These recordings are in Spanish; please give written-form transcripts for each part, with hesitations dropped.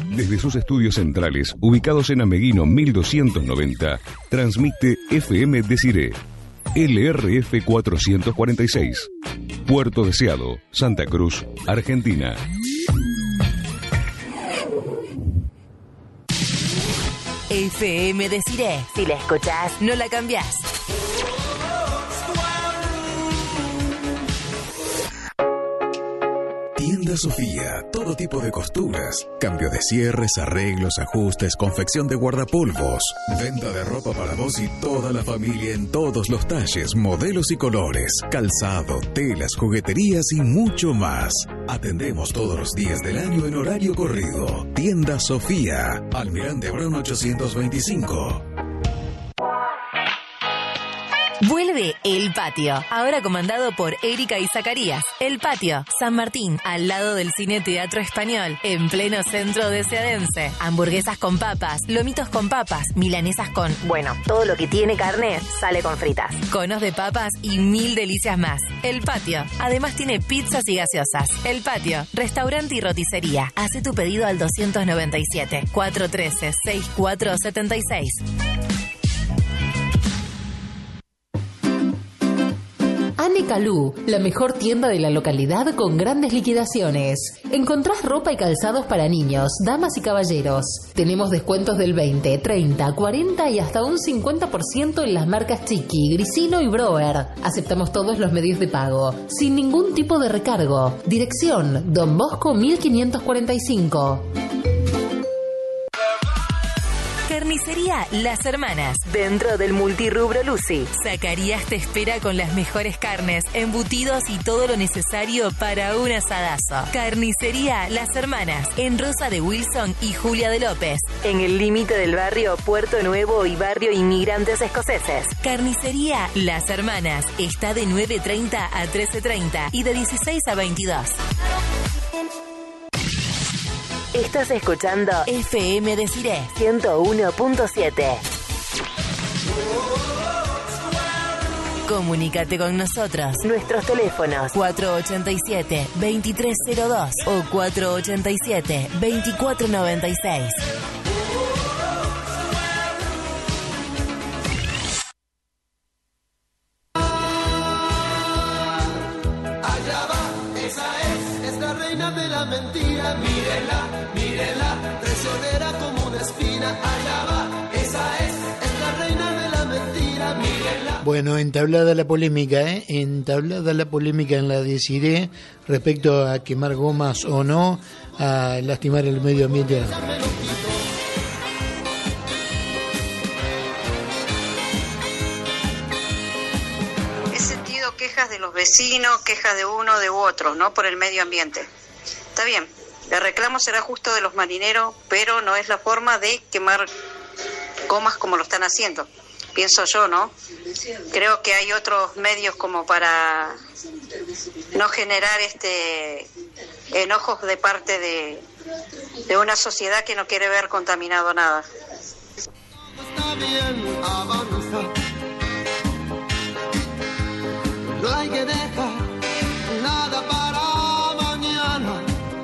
Desde sus estudios centrales, ubicados en Ameguino 1290, transmite FM Desiré, LRF 446, Puerto Deseado, Santa Cruz, Argentina. FM Desiré. Si la escuchás, no la cambiás. Tienda Sofía, todo tipo de costuras, cambio de cierres, arreglos, ajustes, confección de guardapolvos, venta de ropa para vos y toda la familia en todos los talles, modelos y colores, calzado, telas, jugueterías y mucho más. Atendemos todos los días del año en horario corrido. Tienda Sofía, Almirante Brown 825. Vuelve El Patio, ahora comandado por Erika y Zacarías. El Patio, San Martín, al lado del Cine Teatro Español, en pleno centro deseadense. Hamburguesas con papas, lomitos con papas, milanesas con... Bueno, todo lo que tiene carne sale con fritas. Conos de papas y 1000 delicias más. El Patio, además tiene pizzas y gaseosas. El Patio, restaurante y roticería. Hace tu pedido al 297 413 6476. Anne Calú, la mejor tienda de la localidad con grandes liquidaciones. Encontrás ropa y calzados para niños, damas y caballeros. Tenemos descuentos del 20, 30, 40 y hasta un 50% en las marcas Chiqui, Grisino y Broer. Aceptamos todos los medios de pago, sin ningún tipo de recargo. Dirección, Don Bosco 1545. Carnicería Las Hermanas, dentro del multirrubro Lucy. Zacarías te espera con las mejores carnes, embutidos y todo lo necesario para un asadazo. Carnicería Las Hermanas, en Rosa de Wilson y Julia de López, en el límite del barrio Puerto Nuevo y barrio Inmigrantes Escoceses. Carnicería Las Hermanas está de 9:30 a 13:30 y de 16 a 22. Estás escuchando FM Desiré 101.7. Comunícate con nosotros. Nuestros teléfonos 487-2302 o 487-2496. Allá va, esa es la reina de la mentira. Mírenla, traicionera como una espina. Allá va, esa es la reina de la mentira. Mírenla. Bueno, entablada la polémica, entablada la polémica en la Desiré respecto a quemar gomas o no, a lastimar el medio ambiente. He sentido quejas de los vecinos, quejas de uno, de otro, ¿no? Por el medio ambiente. Está bien. El reclamo será justo de los marineros, pero no es la forma de quemar gomas como lo están haciendo. Pienso yo, ¿no? Creo que hay otros medios como para no generar enojos de parte de una sociedad que no quiere ver contaminado nada. Está bien, avanza. No hay que dejar nada para mañana.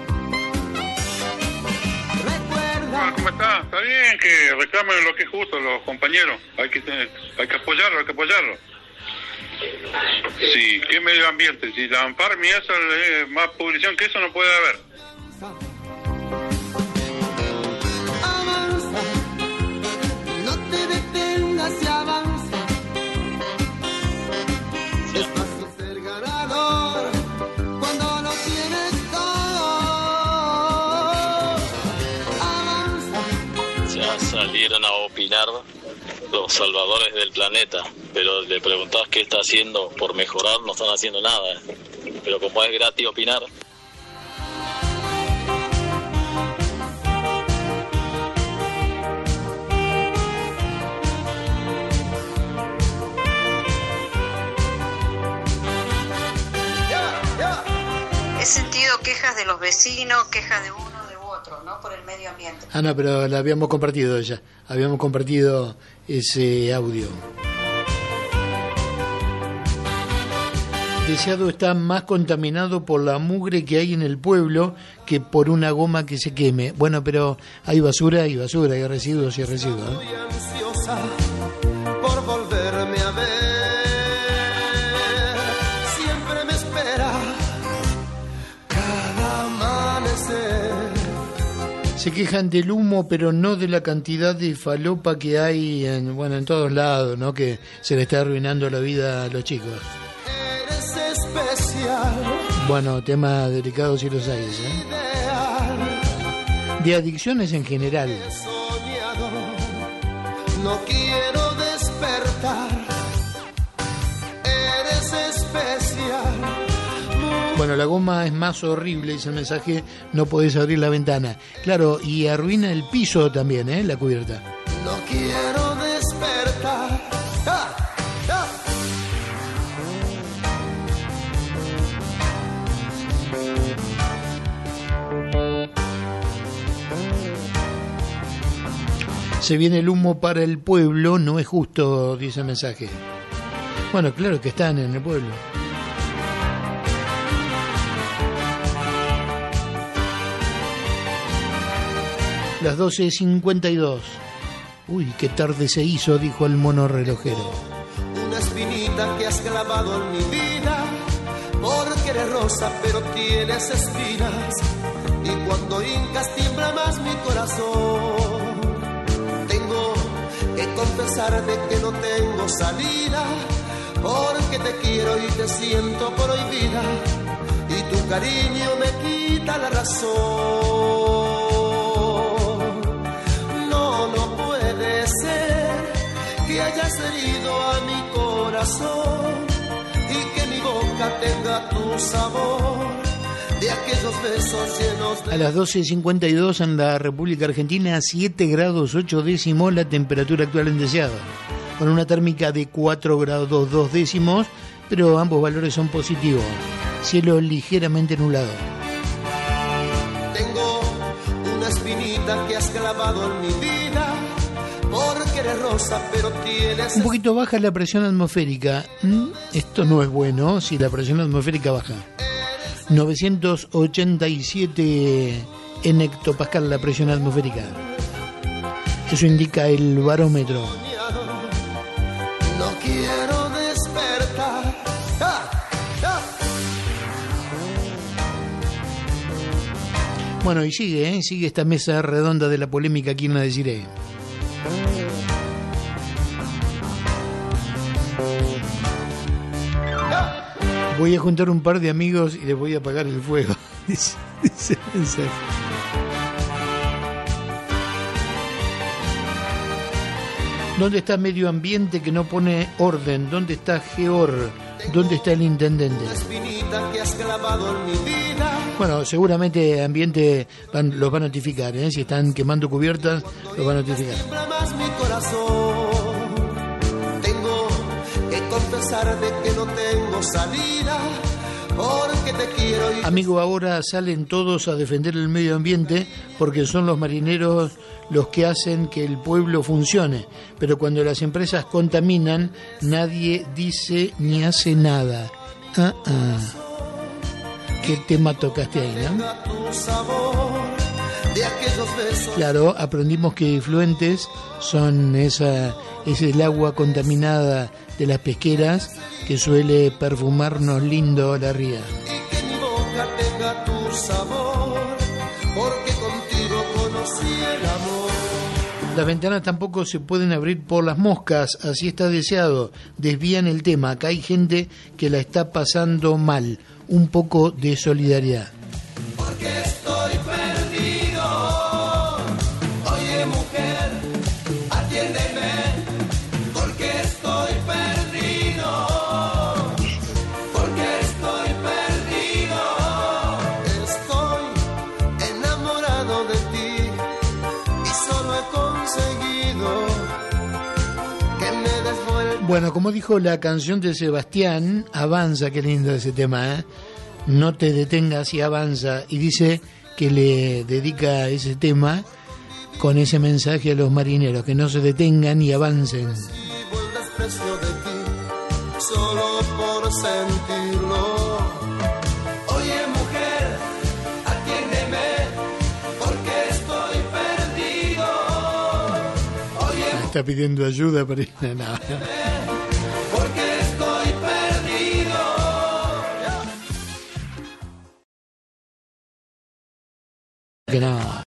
¿Cómo está? Está bien que reclamen lo que es justo los compañeros. Hay que apoyarlo, Sí, ¿qué medio ambiente? Si la ANFARM y eso es más publicación que eso no puede haber. Avanza, no te detengas y avanza. Es fácil ser ganador cuando lo tienes todo. Avanza. Ya salieron a opinar los salvadores del planeta, pero le preguntabas qué está haciendo por mejorar, no están haciendo nada. Pero como es gratis opinar. He sentido quejas de los vecinos, quejas de uno, de otro, ¿no? Por el medio ambiente. Ah, no, pero la habíamos compartido ya. Habíamos compartido ese audio. Deseado está más contaminado por la mugre que hay en el pueblo que por una goma que se queme. Bueno, pero hay basura y basura, hay residuos y residuos. Estoy ansiosa por volverme a ver. Siempre me espera cada amanecer. Se quejan del humo, pero no de la cantidad de falopa que hay en todos lados, ¿no? Que se le está arruinando la vida a los chicos. Bueno, temas delicados si los hay, ¿eh? De adicciones en general. No quiero despertar. Eres especial. Bueno, la goma es más horrible, dice el mensaje, no podés abrir la ventana. Claro, y arruina el piso también, ¿eh? La cubierta. No quiero despertar. ¡Ah! ¡Ah! Se viene el humo para el pueblo, no es justo, dice el mensaje. Bueno, claro que están en el pueblo. Las 12:52. Uy, qué tarde se hizo, dijo el mono relojero. Una espinita que has clavado en mi vida, porque eres rosa pero tienes espinas, y cuando hincas tiembla más mi corazón. Tengo que confesar de que no tengo salida, porque te quiero y te siento prohibida, y tu cariño me quita la razón. No puede ser que hayas herido a mi corazón y que mi boca tenga tu sabor de aquellos besos llenos de... A las 12:52 en la República Argentina, 7 grados 8 décimos la temperatura actual en Deseado, con una térmica de 4 grados 2 décimos, pero ambos valores son positivos. Cielo ligeramente nublado. Tengo una espinita que has clavado en mi vida, porque eres rosa pero tienes... Un poquito baja la presión atmosférica. Esto no es bueno si la presión atmosférica baja. 987 en hectopascal la presión atmosférica. Eso indica el barómetro. No quiero despertar. ¡Ah! ¡Ah! Bueno, y sigue esta mesa redonda de la polémica aquí en la Desiree. Voy a juntar un par de amigos y les voy a apagar el fuego. Dice el mensaje. ¿Dónde está Medio Ambiente que no pone orden? ¿Dónde está Geor? ¿Dónde está el intendente? Bueno, seguramente Ambiente los va a notificar, ¿eh? Si están quemando cubiertas, los va a notificar. Tengo que confesar de que no tengo salida, porque te quiero. Amigo, ahora salen todos a defender el medio ambiente porque son los marineros los que hacen que el pueblo funcione, pero cuando las empresas contaminan nadie dice ni hace nada. ¿Qué tema tocaste ahí, no? Claro, aprendimos que efluentes son es el agua contaminada de las pesqueras que suele perfumarnos lindo la ría. Y que mi boca tenga tu sabor, porque contigo conocí el amor. Las ventanas tampoco se pueden abrir por las moscas, así está Deseado. Desvían el tema, acá hay gente que la está pasando mal. Un poco de solidaridad. Porque estoy perdido. Oye, mujer, atiéndeme. Porque estoy perdido. Porque estoy perdido. Estoy enamorado de ti y solo he conseguido que me des vuelta. Bueno, como dijo la canción de Sebastián, avanza, qué lindo ese tema, ¿eh? No te detengas y avanza. Y dice que le dedica ese tema con ese mensaje a los marineros, que no se detengan y avancen. Recibo el desprecio de ti, solo por sentirlo. está pidiendo ayuda para ir. No. Porque estoy perdido. Que no.